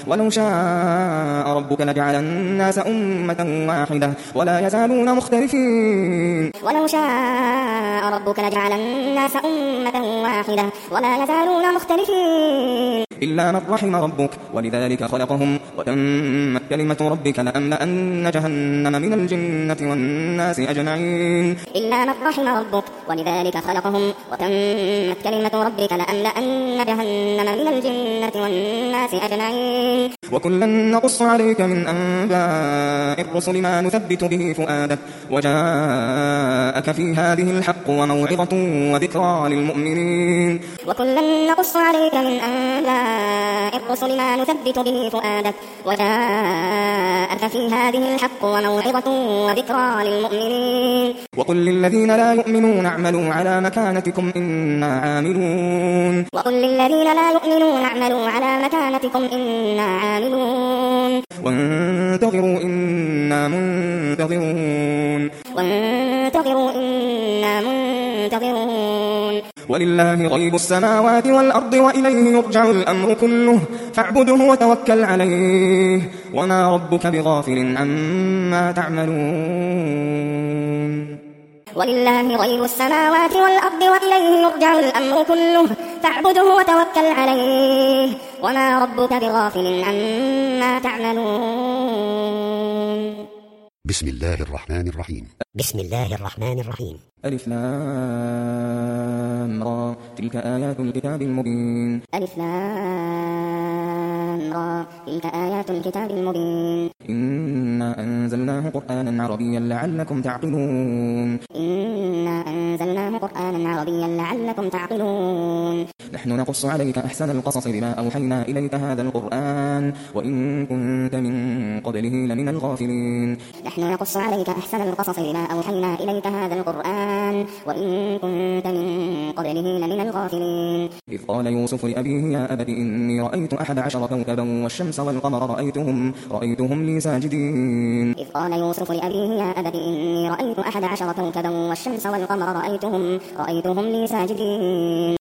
ولو شاء ربك لجعل الناس أمة واحدة ولا يزالون مختلفين ولو شاء ربك لجعل الناس أمة واحدة ولا يزالون مختلفين إلا من رحم ربك ولذلك خلقهم وتمت كلمة ربك لأملأن جهنم من الجنة والناس أجمعين إلا من رحم ربك ولذلك خلقهم وتمت كلمة ربك لأملأن جهنم من الجنة والناس أجمعين وكلا نقص عليك من أنباء الرسل ما نثبت به فؤادك وجاءك في هذه الحق وموعظة وذكرى للمؤمنين وكلا نقص عليك من أنباء الرسل ما نثبت به فؤادك وجاءك في هذه الحق وموعظة وذكرى للمؤمنين وقل للذين لا يؤمنون اعملوا على مكانتكم إنا عاملون وقل للذين لا يؤمنون اعملوا على مكانتكم إنا عاملون وانتظروا إنا منتظرون ولله غيب السماوات والأرض وإليه يرجع الأمر كله فاعبده وتوكل عليه وما ربك بغافل عما تعملون ولله غيب السماوات والأرض وإليه يرجع الأمر كله فاعبده وتوكل عليه وما ربك بغافل عما تعملون بسم الله الرحمن الرحيم بسم الله الرحمن الرحيم ألف لام را تلك آيات الكتاب المبين ألف لام را تلك آيات الكتاب المبين إنا أنزلناه قرآنا عربيا لعلكم تعقلون إنا أنزلناه قرآنا عربيا لعلكم تعقلون نحن نقص عليك أحسن القصص بما أوحينا إليك هذا القرآن وإن كنت من قبله لمن الغافلين نحن نقص عليك أحسن القصص بما أوحينا إليك هذا القرآن وإن كنت من قبله لمن الغافلين إذ قال يوسف لأبيه يا أبت إني رأيت 11 كوكبا والشمس والقمر رأيتهم لي ساجدين إذ قال يوسف لأبيه يا أبت إني رأيت 11 كوكبا والشمس والقمر رأيتهم لي ساجدين